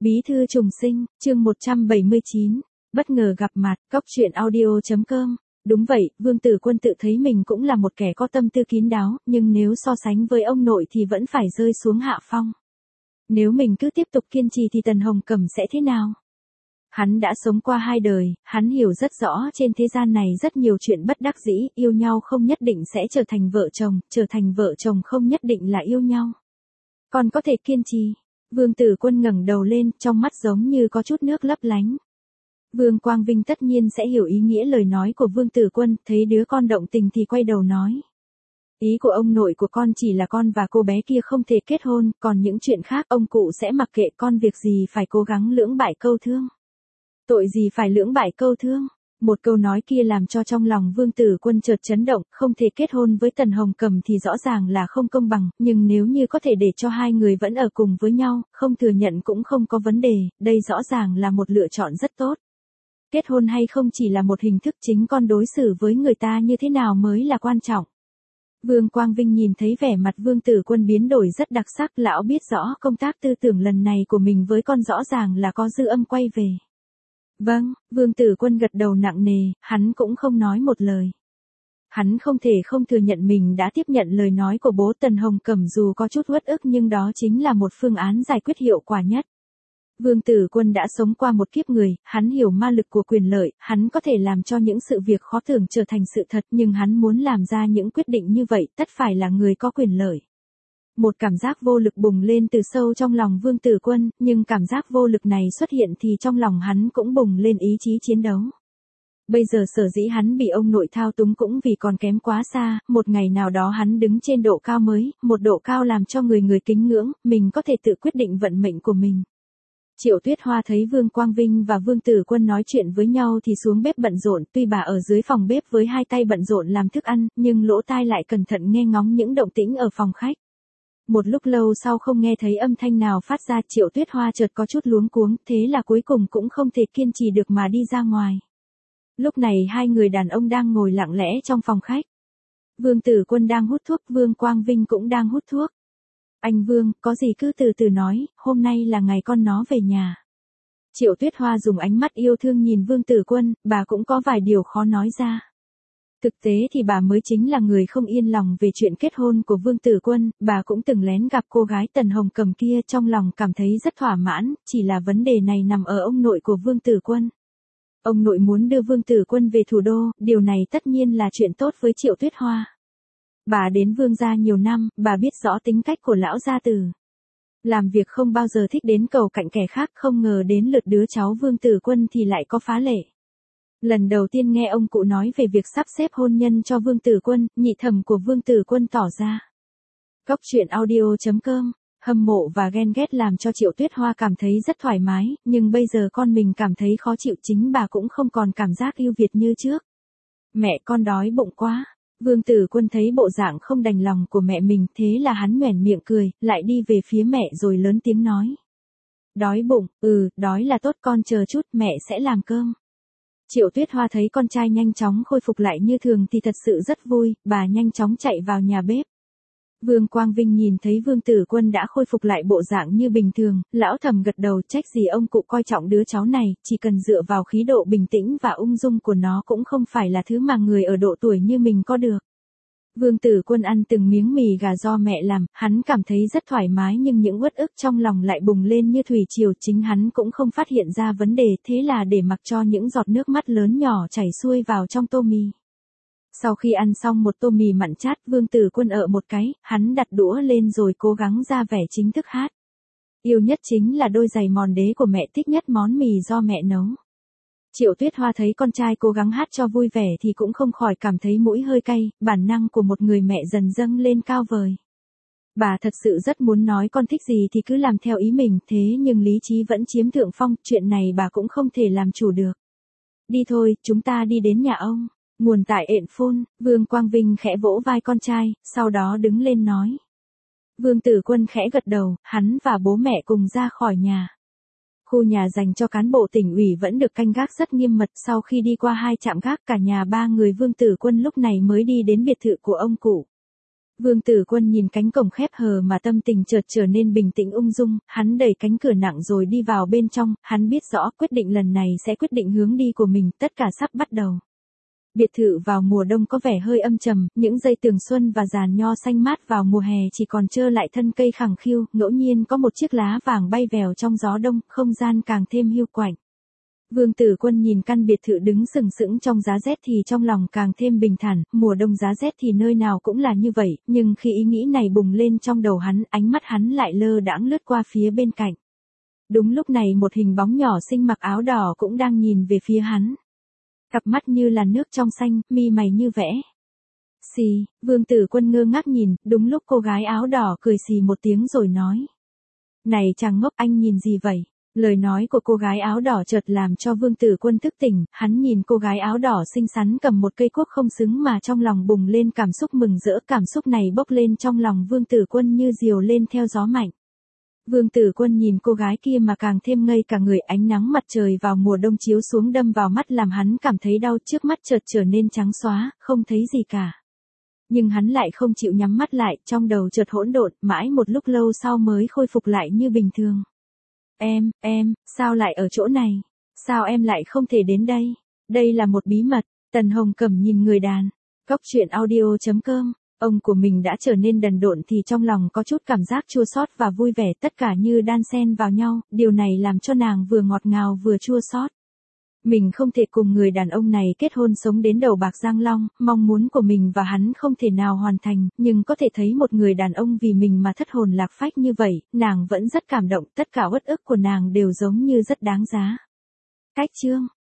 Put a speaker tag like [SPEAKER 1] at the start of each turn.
[SPEAKER 1] Bí thư trùng sinh, chương 179, bất ngờ gặp mặt, Cóc truyện audio.com. Đúng vậy, Vương Tử Quân tự thấy mình cũng là một kẻ có tâm tư kín đáo, nhưng nếu so sánh với ông nội thì vẫn phải rơi xuống hạ phong. Nếu mình cứ tiếp tục kiên trì thì Tần Hồng Cẩm sẽ thế nào? Hắn đã sống qua hai đời, hắn hiểu rất rõ trên thế gian này rất nhiều chuyện bất đắc dĩ, yêu nhau không nhất định sẽ trở thành vợ chồng không nhất định là yêu nhau. Còn có thể kiên trì. Vương Tử Quân ngẩng đầu lên, trong mắt giống như có chút nước lấp lánh. Vương Quang Vinh tất nhiên sẽ hiểu ý nghĩa lời nói của Vương Tử Quân, thấy đứa con động tình thì quay đầu nói. Ý của ông nội của con chỉ là con và cô bé kia không thể kết hôn, còn những chuyện khác ông cụ sẽ mặc kệ con, việc gì phải cố gắng lưỡng bại câu thương. Tội gì phải lưỡng bại câu thương? Một câu nói kia làm cho trong lòng Vương Tử Quân chợt chấn động, không thể kết hôn với Tần Hồng Cẩm thì rõ ràng là không công bằng, nhưng nếu như có thể để cho hai người vẫn ở cùng với nhau, không thừa nhận cũng không có vấn đề, đây rõ ràng là một lựa chọn rất tốt. Kết hôn hay không chỉ là một hình thức, chính con đối xử với người ta như thế nào mới là quan trọng. Vương Quang Vinh nhìn thấy vẻ mặt Vương Tử Quân biến đổi rất đặc sắc, lão biết rõ công tác tư tưởng lần này của mình với con rõ ràng là có dư âm quay về. Vâng, Vương Tử Quân gật đầu nặng nề, hắn cũng không nói một lời. Hắn không thể không thừa nhận mình đã tiếp nhận lời nói của bố Tần Hồng Cẩm dù có chút uất ức, nhưng đó chính là một phương án giải quyết hiệu quả nhất. Vương Tử Quân đã sống qua một kiếp người, hắn hiểu ma lực của quyền lợi, hắn có thể làm cho những sự việc khó tưởng trở thành sự thật, nhưng hắn muốn làm ra những quyết định như vậy tất phải là người có quyền lợi. Một cảm giác vô lực bùng lên từ sâu trong lòng Vương Tử Quân, nhưng cảm giác vô lực này xuất hiện thì trong lòng hắn cũng bùng lên ý chí chiến đấu. Bây giờ sở dĩ hắn bị ông nội thao túng cũng vì còn kém quá xa, một ngày nào đó hắn đứng trên độ cao mới, một độ cao làm cho người người kính ngưỡng, mình có thể tự quyết định vận mệnh của mình. Triệu Tuyết Hoa thấy Vương Quang Vinh và Vương Tử Quân nói chuyện với nhau thì xuống bếp bận rộn, tuy bà ở dưới phòng bếp với hai tay bận rộn làm thức ăn, nhưng lỗ tai lại cẩn thận nghe ngóng những động tĩnh ở phòng khách. Một lúc lâu sau không nghe thấy âm thanh nào phát ra, Triệu Tuyết Hoa chợt có chút luống cuống, thế là cuối cùng cũng không thể kiên trì được mà đi ra ngoài. Lúc này hai người đàn ông đang ngồi lặng lẽ trong phòng khách. Vương Tử Quân đang hút thuốc, Vương Quang Vinh cũng đang hút thuốc. Anh Vương, có gì cứ từ từ nói, hôm nay là ngày con nó về nhà. Triệu Tuyết Hoa dùng ánh mắt yêu thương nhìn Vương Tử Quân, bà cũng có vài điều khó nói ra. Thực tế thì bà mới chính là người không yên lòng về chuyện kết hôn của Vương Tử Quân, bà cũng từng lén gặp cô gái Tần Hồng Cẩm kia, trong lòng cảm thấy rất thỏa mãn, chỉ là vấn đề này nằm ở ông nội của Vương Tử Quân. Ông nội muốn đưa Vương Tử Quân về thủ đô, điều này tất nhiên là chuyện tốt với Triệu Tuyết Hoa. Bà đến Vương gia nhiều năm, bà biết rõ tính cách của lão gia tử. Làm việc không bao giờ thích đến cầu cạnh kẻ khác, không ngờ đến lượt đứa cháu Vương Tử Quân thì lại có phá lệ. Lần đầu tiên nghe ông cụ nói về việc sắp xếp hôn nhân cho Vương Tử Quân, nhị thẩm của Vương Tử Quân tỏ ra. Cóc truyện audio.com, hâm mộ và ghen ghét làm cho Triệu Tuyết Hoa cảm thấy rất thoải mái, nhưng bây giờ con mình cảm thấy khó chịu, chính bà cũng không còn cảm giác yêu Việt như trước. Mẹ, con đói bụng quá. Vương Tử Quân thấy bộ dạng không đành lòng của mẹ mình, thế là hắn nhoẻn miệng cười, lại đi về phía mẹ rồi lớn tiếng nói. Đói bụng, đói là tốt, con chờ chút, mẹ sẽ làm cơm. Triệu Tuyết Hoa thấy con trai nhanh chóng khôi phục lại như thường thì thật sự rất vui, bà nhanh chóng chạy vào nhà bếp. Vương Quang Vinh nhìn thấy Vương Tử Quân đã khôi phục lại bộ dạng như bình thường, lão thầm gật đầu, trách gì ông cụ coi trọng đứa cháu này, chỉ cần dựa vào khí độ bình tĩnh và ung dung của nó cũng không phải là thứ mà người ở độ tuổi như mình có được. Vương Tử Quân ăn từng miếng mì gà do mẹ làm, hắn cảm thấy rất thoải mái, nhưng những uất ức trong lòng lại bùng lên như thủy triều, chính hắn cũng không phát hiện ra vấn đề, thế là để mặc cho những giọt nước mắt lớn nhỏ chảy xuôi vào trong tô mì. Sau khi ăn xong một tô mì mặn chát, Vương Tử Quân ở một cái, hắn đặt đũa lên rồi cố gắng ra vẻ chính thức hát. Yêu nhất chính là đôi giày mòn đế của mẹ, thích nhất món mì do mẹ nấu. Triệu Tuyết Hoa thấy con trai cố gắng hát cho vui vẻ thì cũng không khỏi cảm thấy mũi hơi cay, bản năng của một người mẹ dần dâng lên cao vời. Bà thật sự rất muốn nói con thích gì thì cứ làm theo ý mình, thế nhưng lý trí vẫn chiếm thượng phong, chuyện này bà cũng không thể làm chủ được. Đi thôi, chúng ta đi đến nhà ông. Nguồn tại ện phun, Vương Quang Vinh khẽ vỗ vai con trai, sau đó đứng lên nói. Vương Tử Quân khẽ gật đầu, hắn và bố mẹ cùng ra khỏi nhà. Khu nhà dành cho cán bộ tỉnh ủy vẫn được canh gác rất nghiêm mật, sau khi đi qua hai trạm gác cả nhà ba người Vương Tử Quân lúc này mới đi đến biệt thự của ông cụ. Vương Tử Quân nhìn cánh cổng khép hờ mà tâm tình chợt trở nên bình tĩnh ung dung, hắn đẩy cánh cửa nặng rồi đi vào bên trong, hắn biết rõ quyết định lần này sẽ quyết định hướng đi của mình, tất cả sắp bắt đầu. Biệt thự vào mùa đông có vẻ hơi âm trầm, những dây tường xuân và giàn nho xanh mát vào mùa hè chỉ còn trơ lại thân cây khẳng khiu, ngẫu nhiên có một chiếc lá vàng bay vèo trong gió đông, không gian càng thêm hiu quạnh. Vương Tử Quân nhìn căn biệt thự đứng sừng sững trong giá rét thì trong lòng càng thêm bình thản, mùa đông giá rét thì nơi nào cũng là như vậy, nhưng khi ý nghĩ này bùng lên trong đầu hắn, ánh mắt hắn lại lơ đãng lướt qua phía bên cạnh. Đúng lúc này một hình bóng nhỏ xinh mặc áo đỏ cũng đang nhìn về phía hắn. Cặp mắt như là nước trong xanh, mi mày như vẽ. Xì, Vương Tử Quân ngơ ngác nhìn, đúng lúc cô gái áo đỏ cười xì một tiếng rồi nói. Này chàng ngốc, anh nhìn gì vậy? Lời nói của cô gái áo đỏ chợt làm cho Vương Tử Quân thức tỉnh, hắn nhìn cô gái áo đỏ xinh xắn cầm một cây cuốc không xứng mà trong lòng bùng lên cảm xúc mừng rỡ, cảm xúc này bốc lên trong lòng Vương Tử Quân như diều lên theo gió mạnh. Vương Tử Quân nhìn cô gái kia mà càng thêm ngây cả người, ánh nắng mặt trời vào mùa đông chiếu xuống đâm vào mắt làm hắn cảm thấy đau, trước mắt chợt trở nên trắng xóa, không thấy gì cả. Nhưng hắn lại không chịu nhắm mắt lại, trong đầu chợt hỗn độn, mãi một lúc lâu sau mới khôi phục lại như bình thường. Em, sao lại ở chỗ này? Sao em lại không thể đến đây? Đây là một bí mật. Tần Hồng Cẩm nhìn người đàn. Cóc truyện audio.com. Ông của mình đã trở nên đần độn thì trong lòng có chút cảm giác chua xót và vui vẻ, tất cả như đan xen vào nhau, điều này làm cho nàng vừa ngọt ngào vừa chua xót. Mình không thể cùng người đàn ông này kết hôn sống đến đầu bạc răng long, mong muốn của mình và hắn không thể nào hoàn thành, nhưng có thể thấy một người đàn ông vì mình mà thất hồn lạc phách như vậy, nàng vẫn rất cảm động, tất cả uất ức của nàng đều giống như rất đáng giá. Cách chương